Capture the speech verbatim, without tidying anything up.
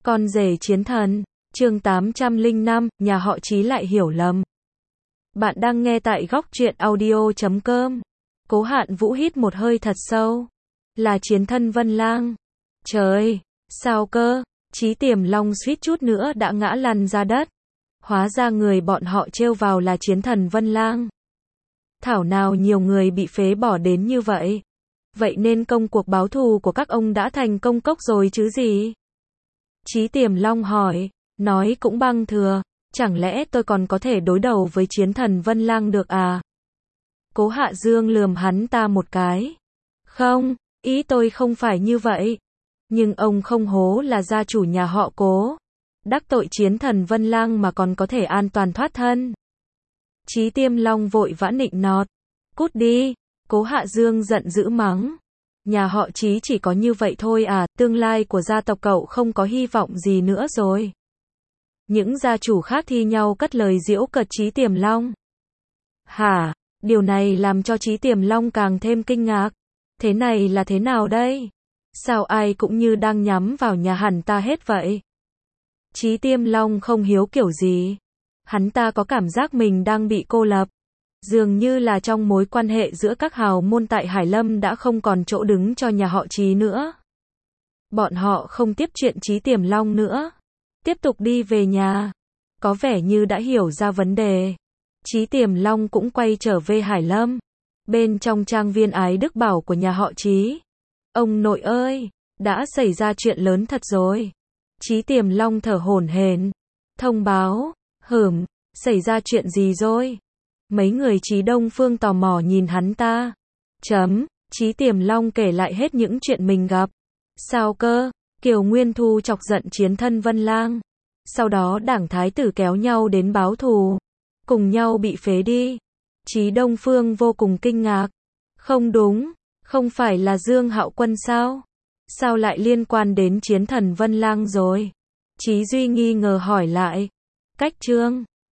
Con rể chiến thần, chương tám trăm lẻ năm, nhà họ Chí lại hiểu lầm. Bạn đang nghe tại góc truyện audio chấm com. Cố Hạn Vũ hít một hơi thật sâu. Là chiến thân Vân Lang. Trời, sao cơ? Chí Tiềm Long suýt chút nữa đã ngã lăn ra đất. Hóa ra người bọn họ trêu vào là chiến thần Vân Lang. Thảo nào nhiều người bị phế bỏ đến như vậy. Vậy nên công cuộc báo thù của các ông đã thành công cốc rồi chứ gì? Chí Tiềm Long hỏi, nói cũng băng thừa, chẳng lẽ tôi còn có thể đối đầu với chiến thần Vân Lang được à? Cố Hạ Dương lườm hắn ta một cái. Không, ý tôi không phải như vậy. Nhưng ông không hố là gia chủ nhà họ Cố. Đắc tội chiến thần Vân Lang mà còn có thể an toàn thoát thân. Chí Tiềm Long vội vã nịnh nọt. Cút đi, Cố Hạ Dương giận dữ mắng. Nhà họ Chí chỉ có như vậy thôi à, tương lai của gia tộc cậu không có hy vọng gì nữa rồi. Những gia chủ khác thi nhau cất lời giễu cợt Chí Tiềm Long. Hả, điều này làm cho Chí Tiềm Long càng thêm kinh ngạc. Thế này là thế nào đây? Sao ai cũng như đang nhắm vào nhà hắn ta hết vậy? Chí Tiềm Long không hiểu kiểu gì. Hắn ta có cảm giác mình đang bị cô lập. Dường như là trong mối quan hệ giữa các hào môn tại Hải Lâm đã không còn chỗ đứng cho nhà họ Chí nữa. Bọn họ không tiếp chuyện Chí Tiềm Long nữa. Tiếp tục đi về nhà. Có vẻ như đã hiểu ra vấn đề. Chí Tiềm Long cũng quay trở về Hải Lâm. Bên trong trang viên Ái Đức Bảo của nhà họ Chí. Ông nội ơi, đã xảy ra chuyện lớn thật rồi. Chí Tiềm Long thở hổn hển. Thông báo, hửm, xảy ra chuyện gì rồi? Mấy người Chí Đông Phương tò mò nhìn hắn ta. Chấm, Chí Tiềm Long kể lại hết những chuyện mình gặp. Sao cơ? Kiều Nguyên Thu chọc giận chiến thân Vân Lang. Sau đó đảng thái tử kéo nhau đến báo thù. Cùng nhau bị phế đi. Chí Đông Phương vô cùng kinh ngạc. Không đúng, không phải là Dương Hạo Quân sao? Sao lại liên quan đến chiến thần Vân Lang rồi? Chí Duy nghi ngờ hỏi lại. Cách chương